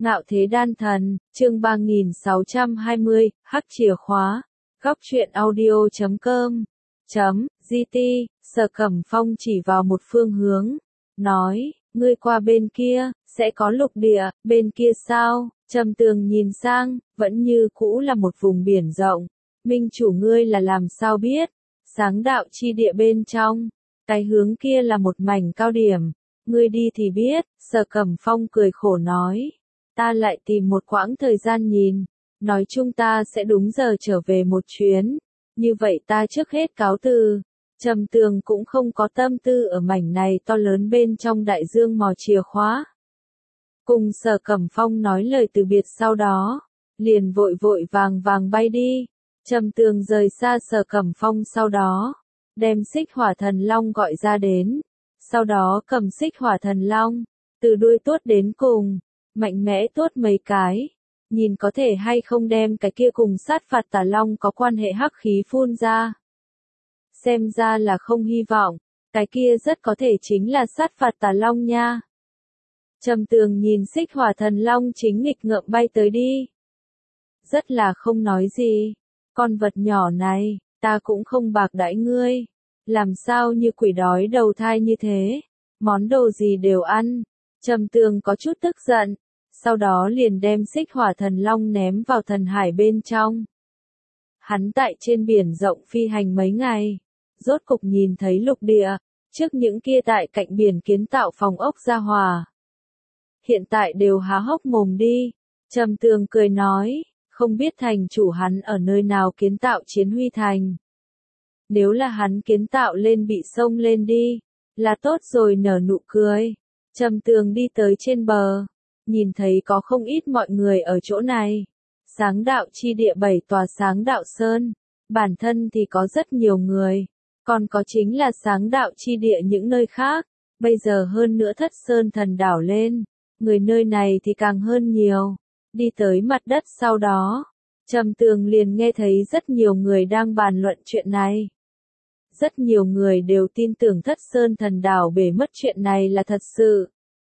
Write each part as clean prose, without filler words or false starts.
Ngạo Thế Đan Thần, chương 3620, Hắc Chìa Khóa, Góc truyện audio.com, GT, Sở Cẩm Phong chỉ vào một phương hướng, nói, ngươi qua bên kia, sẽ có lục địa, bên kia sao? Trầm Tường nhìn sang, vẫn như cũ là một vùng biển rộng, minh chủ ngươi là làm sao biết, sáng đạo chi địa bên trong, cái hướng kia là một mảnh cao điểm, ngươi đi thì biết, Sở Cẩm Phong cười khổ nói. Ta lại tìm một quãng thời gian nhìn, nói chung ta sẽ đúng giờ trở về một chuyến, như vậy ta trước hết cáo từ. Trầm Tường cũng không có tâm tư ở mảnh này to lớn bên trong đại dương mò chìa khóa. Cùng Sở Cẩm Phong nói lời từ biệt sau đó, liền vội vội vàng vàng bay đi. Trầm Tường rời xa Sở Cẩm Phong sau đó, đem Xích Hỏa Thần Long gọi ra đến, sau đó cầm Xích Hỏa Thần Long, từ đuôi tuốt đến cùng. Mạnh mẽ tuốt mấy cái, nhìn có thể hay không đem cái kia cùng sát phạt tà long có quan hệ hắc khí phun ra. Xem ra là không hy vọng, cái kia rất có thể chính là sát phạt tà long nha. Trầm Tường nhìn Xích Hỏa Thần Long chính nghịch ngợm bay tới đi. Rất là không nói gì, con vật nhỏ này, ta cũng không bạc đãi ngươi, làm sao như quỷ đói đầu thai như thế, món đồ gì đều ăn. Trầm Tường có chút tức giận, sau đó liền đem Xích Hỏa Thần Long ném vào thần hải bên trong. Hắn tại trên biển rộng phi hành mấy ngày, rốt cục nhìn thấy lục địa, trước những kia tại cạnh biển kiến tạo phòng ốc gia hòa. Hiện tại đều há hốc mồm đi, Trầm Tường cười nói, không biết thành chủ hắn ở nơi nào kiến tạo Chiến Huy Thành. Nếu là hắn kiến tạo lên bị xông lên đi, là tốt rồi nở nụ cười. Trầm Tường đi tới trên bờ, nhìn thấy có không ít mọi người ở chỗ này. Sáng đạo chi địa 7 tòa sáng đạo sơn, bản thân thì có rất nhiều người, còn có chính là sáng đạo chi địa những nơi khác, bây giờ hơn nữa Thất Sơn thần đảo lên, người nơi này thì càng hơn nhiều. Đi tới mặt đất sau đó, Trầm Tường liền nghe thấy rất nhiều người đang bàn luận chuyện này. Rất nhiều người đều tin tưởng Thất Sơn thần đảo bể mất chuyện này là thật sự.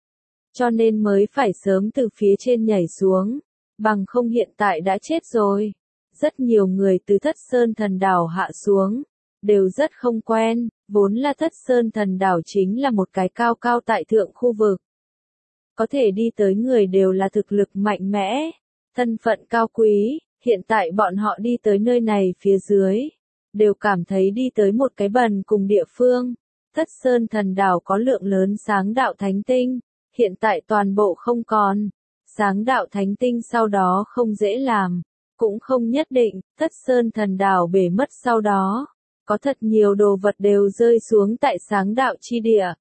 Cho nên mới phải sớm từ phía trên nhảy xuống, bằng không hiện tại đã chết rồi. Rất nhiều người từ Thất Sơn thần đảo hạ xuống, đều rất không quen, vốn là Thất Sơn thần đảo chính là một cái cao cao tại thượng khu vực. Có thể đi tới người đều là thực lực mạnh mẽ, thân phận cao quý, hiện tại bọn họ đi tới nơi này phía dưới. Đều cảm thấy đi tới một cái bần cùng địa phương. Thất Sơn thần đảo có lượng lớn sáng đạo thánh tinh, hiện tại toàn bộ không còn. Sáng đạo thánh tinh sau đó không dễ làm, cũng không nhất định. Thất Sơn thần đảo bể mất sau đó, có thật nhiều đồ vật đều rơi xuống tại sáng đạo chi địa.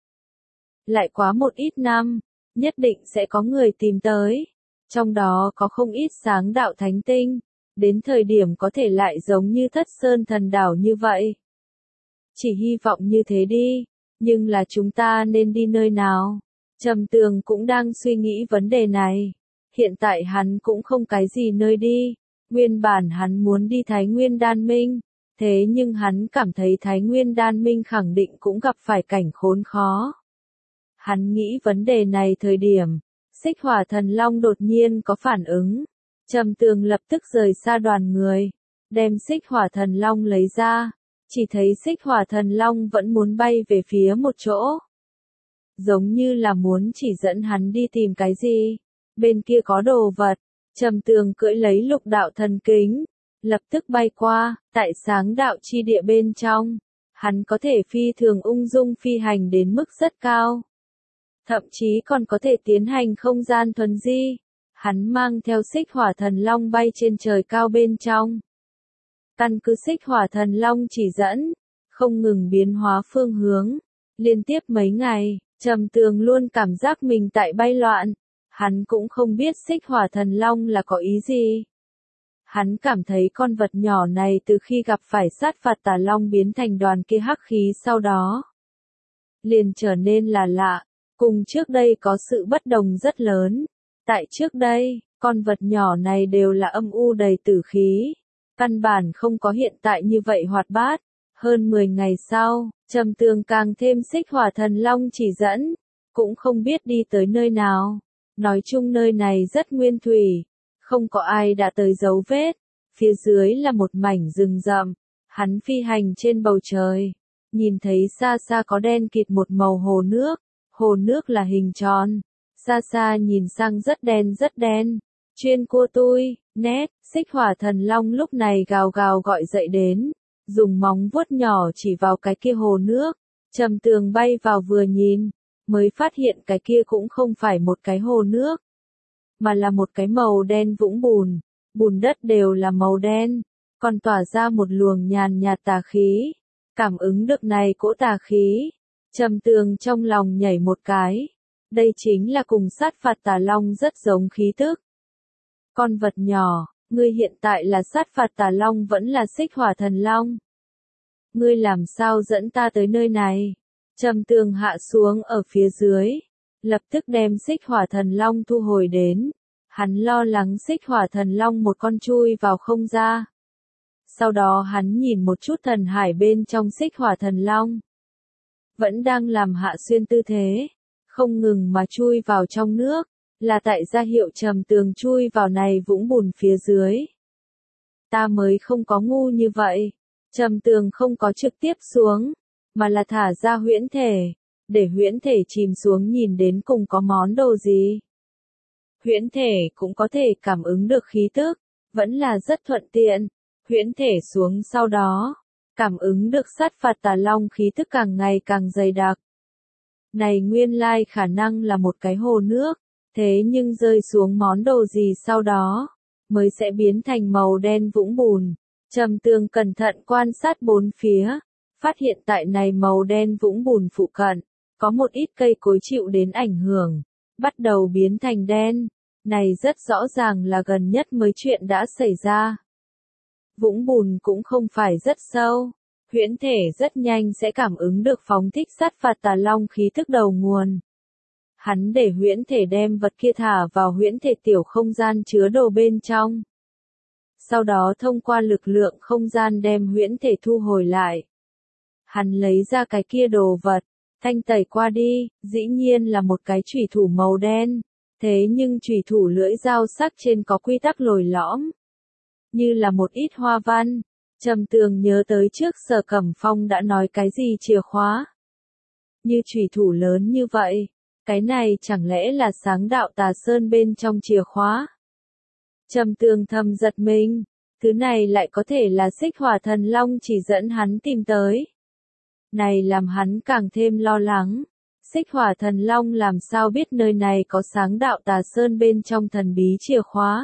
Lại quá một ít năm, nhất định sẽ có người tìm tới. Trong đó có không ít sáng đạo thánh tinh. Đến thời điểm có thể lại giống như Thất Sơn thần đảo như vậy. Chỉ hy vọng như thế đi, nhưng là chúng ta nên đi nơi nào? Trầm Tường cũng đang suy nghĩ vấn đề này. Hiện tại hắn cũng không cái gì nơi đi. Nguyên bản hắn muốn đi Thái Nguyên Đan Minh, thế nhưng hắn cảm thấy Thái Nguyên Đan Minh khẳng định cũng gặp phải cảnh khốn khó. Hắn nghĩ vấn đề này thời điểm, Xích Hỏa Thần Long đột nhiên có phản ứng. Trầm Tường lập tức rời xa đoàn người, đem Xích Hỏa Thần Long lấy ra, chỉ thấy Xích Hỏa Thần Long vẫn muốn bay về phía một chỗ. Giống như là muốn chỉ dẫn hắn đi tìm cái gì, bên kia có đồ vật. Trầm Tường cưỡi lấy lục đạo thần kính, lập tức bay qua, tại sáng đạo chi địa bên trong, hắn có thể phi thường ung dung phi hành đến mức rất cao. Thậm chí còn có thể tiến hành không gian thuần di. Hắn mang theo Xích Hỏa Thần Long bay trên trời cao bên trong. Căn cứ Xích Hỏa Thần Long chỉ dẫn, không ngừng biến hóa phương hướng. Liên tiếp mấy ngày, Trầm Tường luôn cảm giác mình tại bay loạn. Hắn cũng không biết Xích Hỏa Thần Long là có ý gì. Hắn cảm thấy con vật nhỏ này từ khi gặp phải sát phạt tà long biến thành đoàn kia hắc khí sau đó, liền trở nên là lạ, cùng trước đây có sự bất đồng rất lớn. Tại trước đây, con vật nhỏ này đều là âm u đầy tử khí, căn bản không có hiện tại như vậy hoạt bát. Hơn 10 ngày sau, Trầm Tường càng thêm Xích Hỏa Thần Long chỉ dẫn, cũng không biết đi tới nơi nào. Nói chung nơi này rất nguyên thủy, không có ai đã tới dấu vết, phía dưới là một mảnh rừng rậm, hắn phi hành trên bầu trời, nhìn thấy xa xa có đen kịt một màu hồ nước là hình tròn, xa xa nhìn sang rất đen, chuyên cua tui, nét, Xích Hỏa Thần Long lúc này gào gào gọi dậy đến, dùng móng vuốt nhỏ chỉ vào cái kia hồ nước, Trầm Tường bay vào vừa nhìn, mới phát hiện cái kia cũng không phải một cái hồ nước, mà là một cái màu đen vũng bùn, bùn đất đều là màu đen, còn tỏa ra một luồng nhàn nhạt tà khí. Cảm ứng được này cỗ tà khí, Trầm Tường trong lòng nhảy một cái, đây chính là cùng sát phạt tà long rất giống khí tức. Con vật nhỏ, ngươi hiện tại là sát phạt tà long vẫn là Xích Hỏa Thần Long? Ngươi làm sao dẫn ta tới nơi này? Trầm Tường hạ xuống ở phía dưới, lập tức đem Xích Hỏa Thần Long thu hồi đến. Hắn lo lắng Xích Hỏa Thần Long một con chui vào không ra. Sau đó hắn nhìn một chút thần hải bên trong Xích Hỏa Thần Long. Vẫn đang làm hạ xuyên tư thế, không ngừng mà chui vào trong nước, là tại ra hiệu Trầm Tường chui vào này vũng bùn phía dưới. Ta mới không có ngu như vậy. Trầm Tường không có trực tiếp xuống, mà là thả ra huyễn thể, để huyễn thể chìm xuống nhìn đến cùng có món đồ gì. Huyễn thể cũng có thể cảm ứng được khí tức, vẫn là rất thuận tiện. Huyễn thể xuống sau đó, cảm ứng được sát phạt tà long khí tức càng ngày càng dày đặc. Này nguyên lai khả năng là một cái hồ nước, thế nhưng rơi xuống món đồ gì sau đó, mới sẽ biến thành màu đen vũng bùn. Trầm Tường cẩn thận quan sát bốn phía, phát hiện tại này màu đen vũng bùn phụ cận, có một ít cây cối chịu đến ảnh hưởng, bắt đầu biến thành đen. Này rất rõ ràng là gần nhất mới chuyện đã xảy ra. Vũng bùn cũng không phải rất sâu, huyễn thể rất nhanh sẽ cảm ứng được phóng thích sát phạt tà long khí thức đầu nguồn. Hắn để huyễn thể đem vật kia thả vào huyễn thể tiểu không gian chứa đồ bên trong. Sau đó thông qua lực lượng không gian đem huyễn thể thu hồi lại. Hắn lấy ra cái kia đồ vật, thanh tẩy qua đi, dĩ nhiên là một cái chủy thủ màu đen. Thế nhưng chủy thủ lưỡi dao sắc trên có quy tắc lồi lõm, như là một ít hoa văn. Trầm Tường nhớ tới trước Sở Cẩm Phong đã nói cái gì chìa khóa. Như chủy thủ lớn như vậy, cái này chẳng lẽ là Sáng Đạo Tà Sơn bên trong chìa khóa? Trầm Tường thầm giật mình, thứ này lại có thể là Xích Hỏa Thần Long chỉ dẫn hắn tìm tới. Này làm hắn càng thêm lo lắng. Xích Hỏa Thần Long làm sao biết nơi này có Sáng Đạo Tà Sơn bên trong thần bí chìa khóa?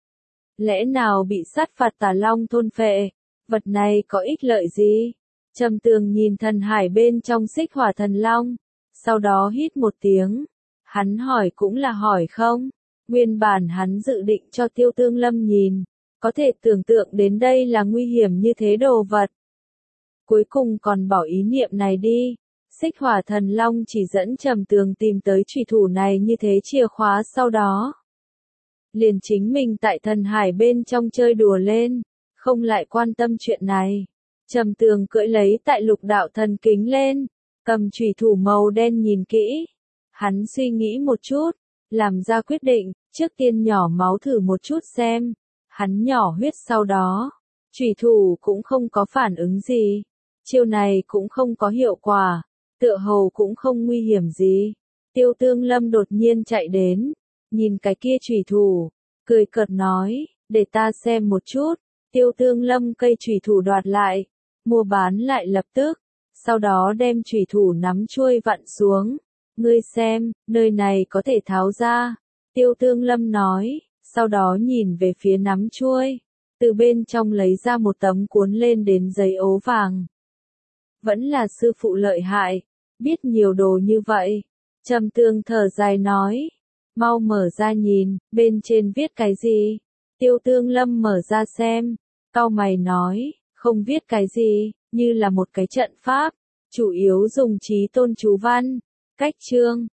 Lẽ nào bị sát phạt tà long thôn phệ? Vật này có ích lợi gì? Trầm Tường nhìn thần hải bên trong Xích Hỏa Thần Long, sau đó hít một tiếng. Hắn hỏi cũng là hỏi không? Nguyên bản hắn dự định cho Tiêu Tương Lâm nhìn, có thể tưởng tượng đến đây là nguy hiểm như thế đồ vật. Cuối cùng còn bỏ ý niệm này đi. Xích Hỏa Thần Long chỉ dẫn Trầm Tường tìm tới chủy thủ này như thế chìa khóa sau đó. Liền chính mình tại thần hải bên trong chơi đùa lên, không lại quan tâm chuyện này. Trầm Tường cưỡi lấy tại lục đạo thần kính lên, cầm chủy thủ màu đen nhìn kỹ. Hắn suy nghĩ một chút, làm ra quyết định, trước tiên nhỏ máu thử một chút xem. Hắn nhỏ huyết sau đó, chủy thủ cũng không có phản ứng gì. Chiêu này cũng không có hiệu quả. Tựa hồ cũng không nguy hiểm gì. Tiêu Tương Lâm đột nhiên chạy đến, nhìn cái kia chủy thủ, cười cợt nói, để ta xem một chút. Tiêu Tương Lâm cây chủy thủ đoạt lại, mua bán lại lập tức, sau đó đem chủy thủ nắm chuôi vặn xuống. Ngươi xem, nơi này có thể tháo ra. Tiêu Tương Lâm nói, sau đó nhìn về phía nắm chuôi, từ bên trong lấy ra một tấm cuốn lên đến giấy ố vàng. Vẫn là sư phụ lợi hại. Biết nhiều đồ như vậy. Trầm Tường thở dài nói. Mau mở ra nhìn, bên trên viết cái gì? Tiêu Tương Lâm mở ra xem. Cau mày nói, không viết cái gì, như là một cái trận pháp. Chủ yếu dùng trí tôn chú văn. Cách chương,